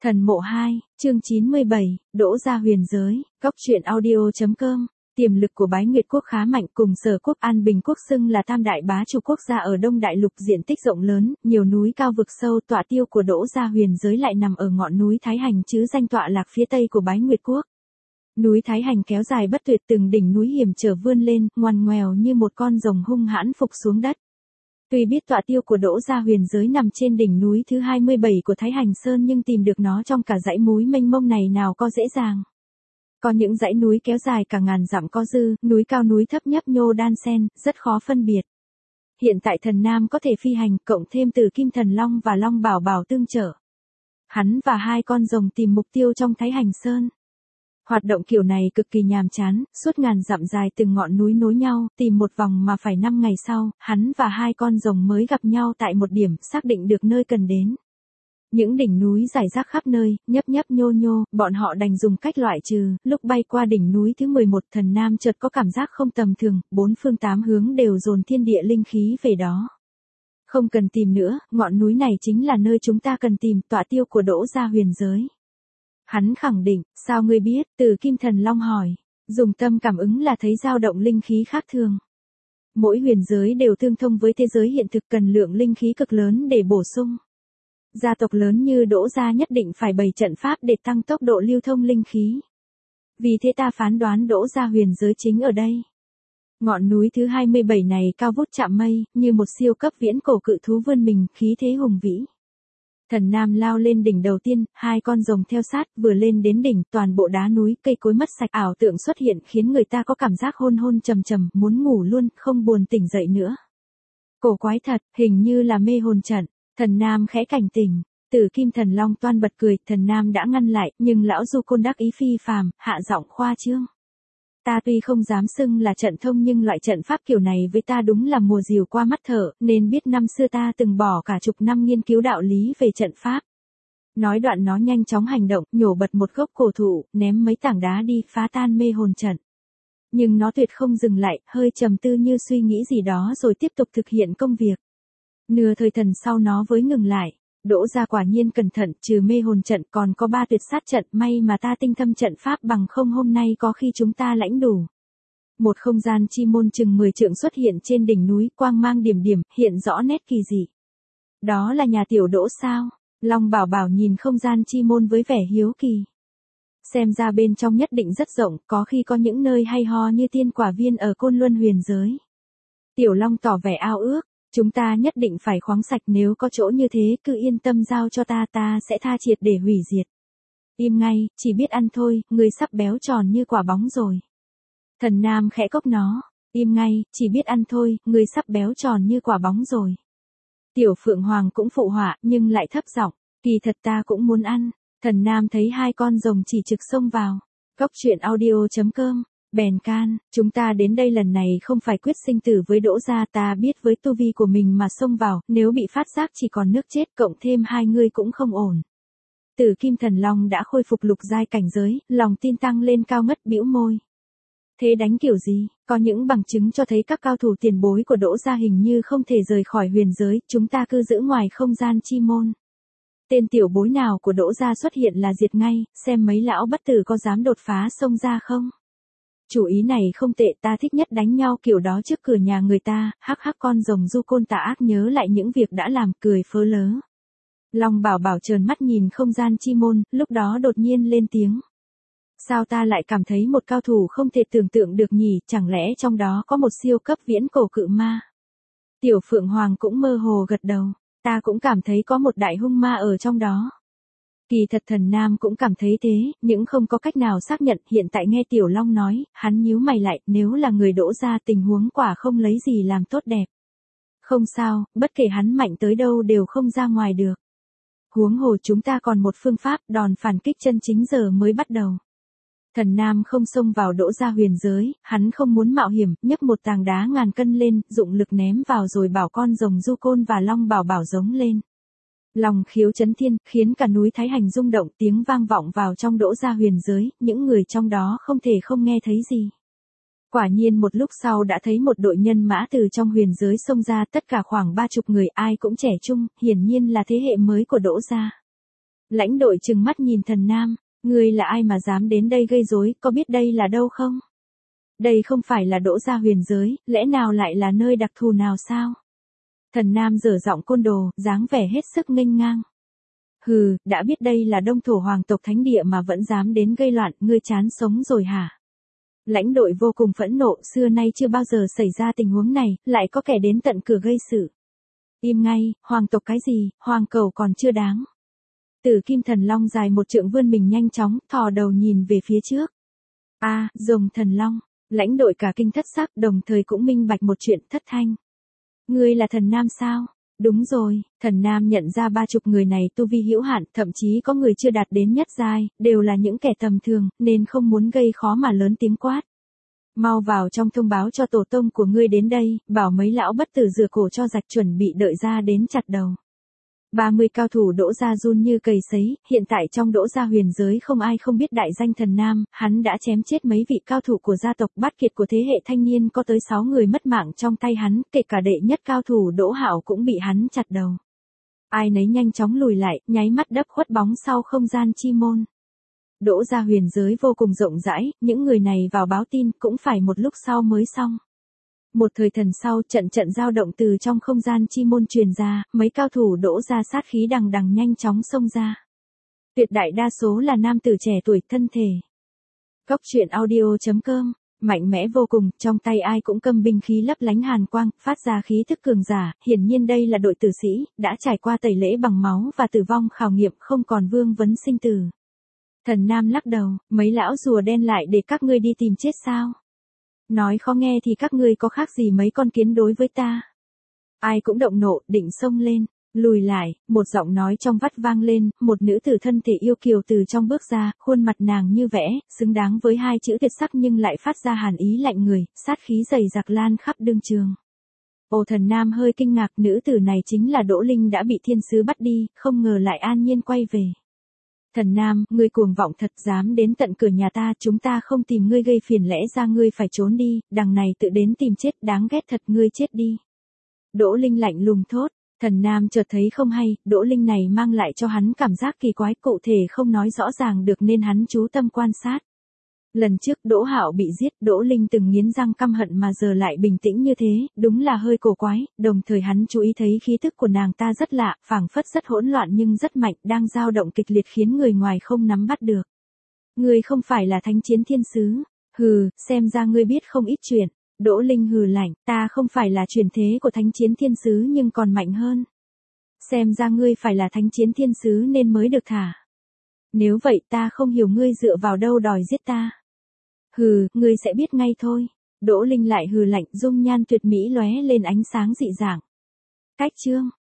Thần mộ 2, chương 97, Đỗ Gia Huyền Giới, Góc truyện audio.com. Tiềm lực của Bái Nguyệt quốc khá mạnh, cùng Sở quốc An Bình quốc xưng là tam đại bá chủ quốc gia ở Đông Đại Lục, diện tích rộng lớn, nhiều núi cao vực sâu. Tọa tiêu của Đỗ Gia Huyền Giới lại nằm ở ngọn núi Thái Hành, chứ danh tọa lạc phía tây của Bái Nguyệt quốc. Núi Thái Hành kéo dài bất tuyệt, từng đỉnh núi hiểm trở vươn lên, ngoằn ngoèo như một con rồng hung hãn phục xuống đất. Tuy biết tọa tiêu của Đỗ Gia Huyền Giới nằm trên đỉnh núi thứ 27 của Thái Hành Sơn, nhưng tìm được nó trong cả dãy núi mênh mông này nào có dễ dàng. Có những dãy núi kéo dài cả ngàn dặm có dư, núi cao núi thấp nhấp nhô đan xen, rất khó phân biệt. Hiện tại Thần Nam có thể phi hành, cộng thêm Tử Kim Thần Long và Long Bảo Bảo tương trợ. Hắn và hai con rồng tìm mục tiêu trong Thái Hành Sơn. Hoạt động kiểu này cực kỳ nhàm chán, suốt ngàn dặm dài từng ngọn núi nối nhau, tìm một vòng mà phải 5 ngày sau, hắn và hai con rồng mới gặp nhau tại một điểm, xác định được nơi cần đến. Những đỉnh núi rải rác khắp nơi, nhấp nhấp nhô nhô, bọn họ đành dùng cách loại trừ. Lúc bay qua đỉnh núi thứ 11, Thần Nam chợt có cảm giác không tầm thường, bốn phương tám hướng đều dồn thiên địa linh khí về đó. Không cần tìm nữa, ngọn núi này chính là nơi chúng ta cần tìm, tọa tiêu của Đỗ Gia Huyền Giới. Hắn khẳng định. Sao ngươi biết? Tử Kim Thần Long hỏi. Dùng tâm cảm ứng là thấy dao động linh khí khác thường. Mỗi huyền giới đều tương thông với thế giới hiện thực, cần lượng linh khí cực lớn để bổ sung. Gia tộc lớn như Đỗ Gia nhất định phải bày trận pháp để tăng tốc độ lưu thông linh khí. Vì thế ta phán đoán Đỗ Gia Huyền Giới chính ở đây. Ngọn núi thứ 27 này cao vút chạm mây, như một siêu cấp viễn cổ cự thú vươn mình, khí thế hùng vĩ. Thần Nam lao lên đỉnh đầu tiên, hai con rồng theo sát, vừa lên đến đỉnh, toàn bộ đá núi, cây cối mất sạch, ảo tượng xuất hiện khiến người ta có cảm giác hôn hôn trầm trầm, muốn ngủ luôn, không buồn tỉnh dậy nữa. Cổ quái thật, hình như là mê hồn trận. Thần Nam khẽ cảnh tỉnh. Tử Kim Thần Long toan bật cười, Thần Nam đã ngăn lại, nhưng lão Du Côn đắc ý phi phàm, hạ giọng khoa trương. Ta tuy không dám xưng là trận thông, nhưng loại trận pháp kiểu này với ta đúng là mùa diều qua mắt thở, nên biết năm xưa ta từng bỏ cả chục năm nghiên cứu đạo lý về trận pháp. Nói đoạn nó nhanh chóng hành động, nhổ bật một gốc cổ thụ, ném mấy tảng đá đi, phá tan mê hồn trận. Nhưng nó tuyệt không dừng lại, hơi trầm tư như suy nghĩ gì đó rồi tiếp tục thực hiện công việc. Nửa thời thần sau nó mới ngừng lại. Đỗ Gia quả nhiên cẩn thận, trừ mê hồn trận còn có 3 tuyệt sát trận, may mà ta tinh thâm trận pháp, bằng không hôm nay có khi chúng ta lãnh đủ. Một không gian chi môn chừng 10 trượng xuất hiện trên đỉnh núi, quang mang điểm điểm, hiện rõ nét kỳ dị. Đó là nhà tiểu Đỗ sao? Long Bảo Bảo nhìn không gian chi môn với vẻ hiếu kỳ. Xem ra bên trong nhất định rất rộng, có khi có những nơi hay ho như tiên quả viên ở Côn Luân Huyền Giới. Tiểu Long tỏ vẻ ao ước. Chúng ta nhất định phải khoáng sạch, nếu có chỗ như thế cứ yên tâm giao cho ta, ta sẽ tha triệt để hủy diệt. Im ngay, chỉ biết ăn thôi, người sắp béo tròn như quả bóng rồi. Thần Nam khẽ cốc nó. Im ngay, chỉ biết ăn thôi, người sắp béo tròn như quả bóng rồi. Tiểu Phượng Hoàng cũng phụ họa, nhưng lại thấp giọng. Kỳ thật ta cũng muốn ăn. Thần Nam thấy hai con rồng chỉ trực xông vào. Góc truyện audio.com. Bèn can, chúng ta đến đây lần này không phải quyết sinh tử với Đỗ Gia, ta biết với tu vi của mình mà xông vào, nếu bị phát giác chỉ còn nước chết, cộng thêm hai người cũng không ổn. Tử Kim Thần Long đã khôi phục lục giai cảnh giới, lòng tin tăng lên cao ngất, bĩu môi. Thế đánh kiểu gì? Có những bằng chứng cho thấy các cao thủ tiền bối của Đỗ Gia hình như không thể rời khỏi huyền giới, chúng ta cứ giữ ngoài không gian chi môn. Tên tiểu bối nào của Đỗ Gia xuất hiện là diệt ngay, xem mấy lão bất tử có dám đột phá xông ra không? Chủ ý này không tệ, ta thích nhất đánh nhau kiểu đó trước cửa nhà người ta. Hắc hắc, con rồng Du Côn tà ác nhớ lại những việc đã làm, cười phớ lớ. Long Bảo Bảo trợn mắt nhìn không gian chi môn, lúc đó đột nhiên lên tiếng. Sao ta lại cảm thấy một cao thủ không thể tưởng tượng được nhỉ, chẳng lẽ trong đó có một siêu cấp viễn cổ cự ma? Tiểu Phượng Hoàng cũng mơ hồ gật đầu. Ta cũng cảm thấy có một đại hung ma ở trong đó. Kỳ thật Thần Nam cũng cảm thấy thế, nhưng không có cách nào xác nhận. Hiện tại nghe Tiểu Long nói, hắn nhíu mày lại, nếu là người Đỗ Gia tình huống quả không lấy gì làm tốt đẹp. Không sao, bất kể hắn mạnh tới đâu đều không ra ngoài được. Huống hồ chúng ta còn một phương pháp, đòn phản kích chân chính giờ mới bắt đầu. Thần Nam không xông vào Đỗ Gia Huyền Giới, hắn không muốn mạo hiểm, nhấc một tảng đá ngàn cân lên, dụng lực ném vào rồi bảo con rồng Du Côn và Long Bảo Bảo giống lên. Lòng khiếu chấn thiên, khiến cả núi Thái Hành rung động, tiếng vang vọng vào trong Đỗ Gia Huyền Giới, những người trong đó không thể không nghe thấy gì. Quả nhiên một lúc sau đã thấy một đội nhân mã từ trong huyền giới xông ra, tất cả khoảng 30 người, ai cũng trẻ trung, hiển nhiên là thế hệ mới của Đỗ Gia. Lãnh đội trừng mắt nhìn Thần Nam, ngươi là ai mà dám đến đây gây rối, có biết đây là đâu không? Đây không phải là Đỗ Gia Huyền Giới, lẽ nào lại là nơi đặc thù nào sao? Thần Nam dở giọng côn đồ, dáng vẻ hết sức nghênh ngang. Hừ, đã biết đây là Đông Thổ Hoàng tộc thánh địa mà vẫn dám đến gây loạn, ngươi chán sống rồi hả? Lãnh đội vô cùng phẫn nộ, xưa nay chưa bao giờ xảy ra tình huống này, lại có kẻ đến tận cửa gây sự. Im ngay, hoàng tộc cái gì, hoàng cầu còn chưa đáng. Tử kim thần long dài một trượng vươn mình nhanh chóng, thò đầu nhìn về phía trước. Rồng thần long, lãnh đội cả kinh thất sắc, đồng thời cũng minh bạch một chuyện. Thất Thanh. Ngươi là Thần Nam sao? Đúng rồi, Thần Nam nhận ra 30 người này tu vi hữu hạn, thậm chí có người chưa đạt đến nhất giai, đều là những kẻ tầm thường, nên không muốn gây khó mà lớn tiếng quát. Mau vào trong thông báo cho tổ tông của ngươi đến đây, bảo mấy lão bất tử rửa cổ cho rạch, chuẩn bị đợi ra đến chặt đầu. 30 cao thủ Đỗ Gia run như cầy sấy, hiện tại trong Đỗ Gia Huyền Giới không ai không biết đại danh Thần Nam, hắn đã chém chết mấy vị cao thủ của gia tộc bát kiệt của thế hệ thanh niên, có tới 6 người mất mạng trong tay hắn, kể cả đệ nhất cao thủ Đỗ Hạo cũng bị hắn chặt đầu. Ai nấy nhanh chóng lùi lại, nháy mắt đấp khuất bóng sau không gian chi môn. Đỗ Gia Huyền Giới vô cùng rộng rãi, những người này vào báo tin cũng phải một lúc sau mới xong. Một thời thần sau, trận dao động từ trong không gian chi môn truyền ra, mấy cao thủ Đỗ Gia sát khí đằng đằng nhanh chóng xông ra. Tuyệt đại đa số là nam tử trẻ tuổi thân thể. Cốc truyện audio.com, mạnh mẽ vô cùng, trong tay ai cũng cầm binh khí lấp lánh hàn quang, phát ra khí thức cường giả, hiển nhiên đây là đội tử sĩ, đã trải qua tẩy lễ bằng máu và tử vong khảo nghiệm, không còn vương vấn sinh tử. Thần Nam lắc đầu, mấy lão rùa đen lại để các ngươi đi tìm chết sao? Nói khó nghe thì các ngươi có khác gì mấy con kiến đối với ta. Ai cũng động nộ, định xông lên, lùi lại, một giọng nói trong vắt vang lên, một nữ tử thân thể yêu kiều từ trong bước ra, khuôn mặt nàng như vẽ, xứng đáng với hai chữ tuyệt sắc nhưng lại phát ra hàn ý lạnh người, sát khí dày dặc lan khắp đương trường. Thần Nam hơi kinh ngạc, nữ tử này chính là Đỗ Linh đã bị thiên sứ bắt đi, không ngờ lại an nhiên quay về. Thần Nam, ngươi cuồng vọng thật, dám đến tận cửa nhà ta, chúng ta không tìm ngươi gây phiền, lẽ ra ngươi phải trốn đi, đằng này tự đến tìm chết, đáng ghét thật, ngươi chết đi. Đỗ Linh lạnh lùng thốt. Thần Nam chợt thấy không hay, Đỗ Linh này mang lại cho hắn cảm giác kỳ quái, cụ thể không nói rõ ràng được nên hắn chú tâm quan sát. Lần trước Đỗ Hạo bị giết, Đỗ Linh từng nghiến răng căm hận mà giờ lại bình tĩnh như thế, đúng là hơi cổ quái, đồng thời hắn chú ý thấy khí thức của nàng ta rất lạ, phảng phất rất hỗn loạn nhưng rất mạnh, đang dao động kịch liệt khiến người ngoài không nắm bắt được. Ngươi không phải là thánh chiến thiên sứ, hừ, xem ra ngươi biết không ít chuyện. Đỗ Linh hừ lạnh, ta không phải là truyền thế của thánh chiến thiên sứ nhưng còn mạnh hơn. Xem ra ngươi phải là thánh chiến thiên sứ nên mới được thả. Nếu vậy ta không hiểu ngươi dựa vào đâu đòi giết ta. Hừ, ngươi sẽ biết ngay thôi. Đỗ Linh lại hừ lạnh, dung nhan tuyệt mỹ lóe lên ánh sáng dị dạng. Cách chương.